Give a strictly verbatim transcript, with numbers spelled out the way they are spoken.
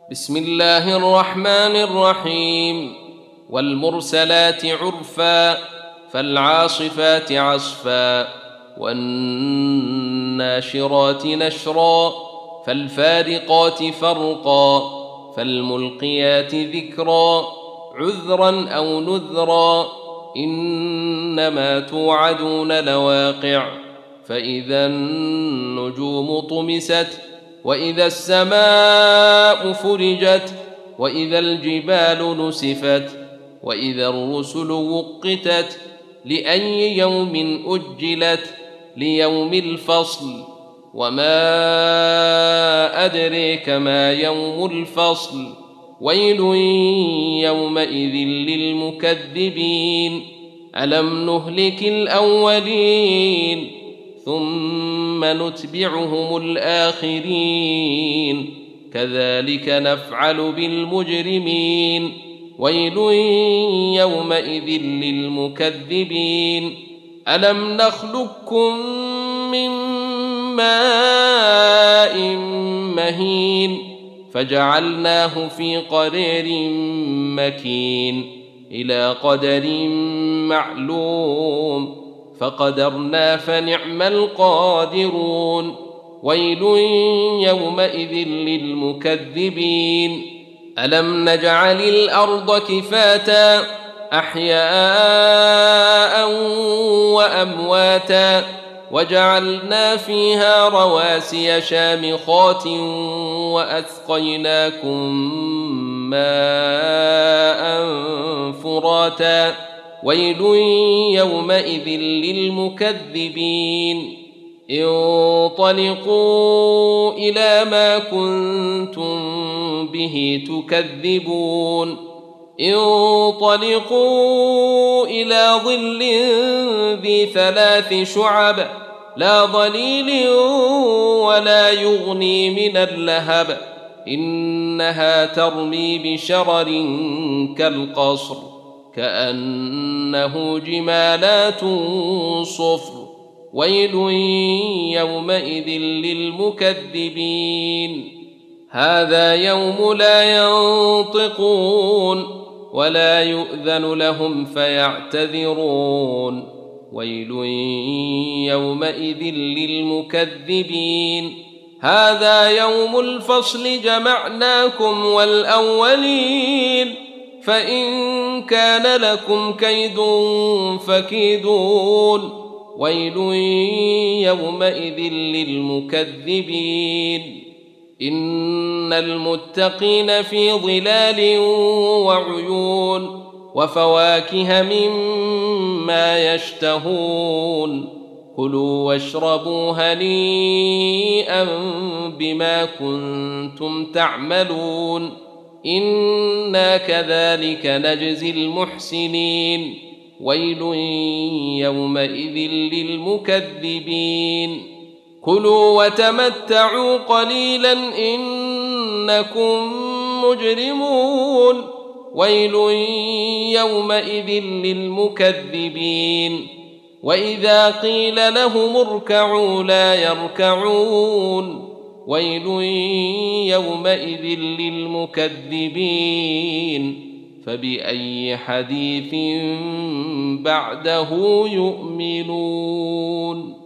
بسم الله الرحمن الرحيم. والمرسلات عرفا فالعاصفات عصفا والناشرات نشرا فالفارقات فرقا فالملقيات ذكرا عذرا أو نذرا إنما توعدون لواقع فإذا النجوم طمست وإذا السماء فرجت وإذا الجبال نسفت وإذا الرسل وقتت لأي يوم أجلت ليوم الفصل وما أدريك ما يوم الفصل ويل يومئذ للمكذبين ألم نهلك الأولين ثم نتبعهم الآخرين كذلك نفعل بالمجرمين ويل يومئذ للمكذبين ألم نخلقكم من ماء مهين فجعلناه في قرير مكين إلى قدر معلوم فقدرنا فنعم القادرون ويل يومئذ للمكذبين ألم نجعل الأرض كفاتا أحياء وأمواتا وجعلنا فيها رواسي شامخات وأسقيناكم ماء فراتا ويل يومئذ للمكذبين انطلقوا إلى ما كنتم به تكذبون انطلقوا إلى ظل ذي ثلاث شعب لا ظليل ولا يغني من اللهب إنها ترمي بشرر كالقصر كأنه جمالات صفر ويل يومئذ للمكذبين هذا يوم لا ينطقون ولا يؤذن لهم فيعتذرون ويل يومئذ للمكذبين هذا يوم الفصل جمعناكم والأولين فإن كان لكم كيد فكيدون ويل يومئذ للمكذبين إن المتقين في ظلال وعيون وفواكه مما يشتهون كلوا واشربوا هنيئا بما كنتم تعملون إنا كذلك نجزي المحسنين ويل يومئذ للمكذبين كلوا وتمتعوا قليلا إنكم مجرمون ويل يومئذ للمكذبين وإذا قيل لهم اركعوا لا يركعون ويل يومئذ للمكذبين فبأي حديث بعده يؤمنون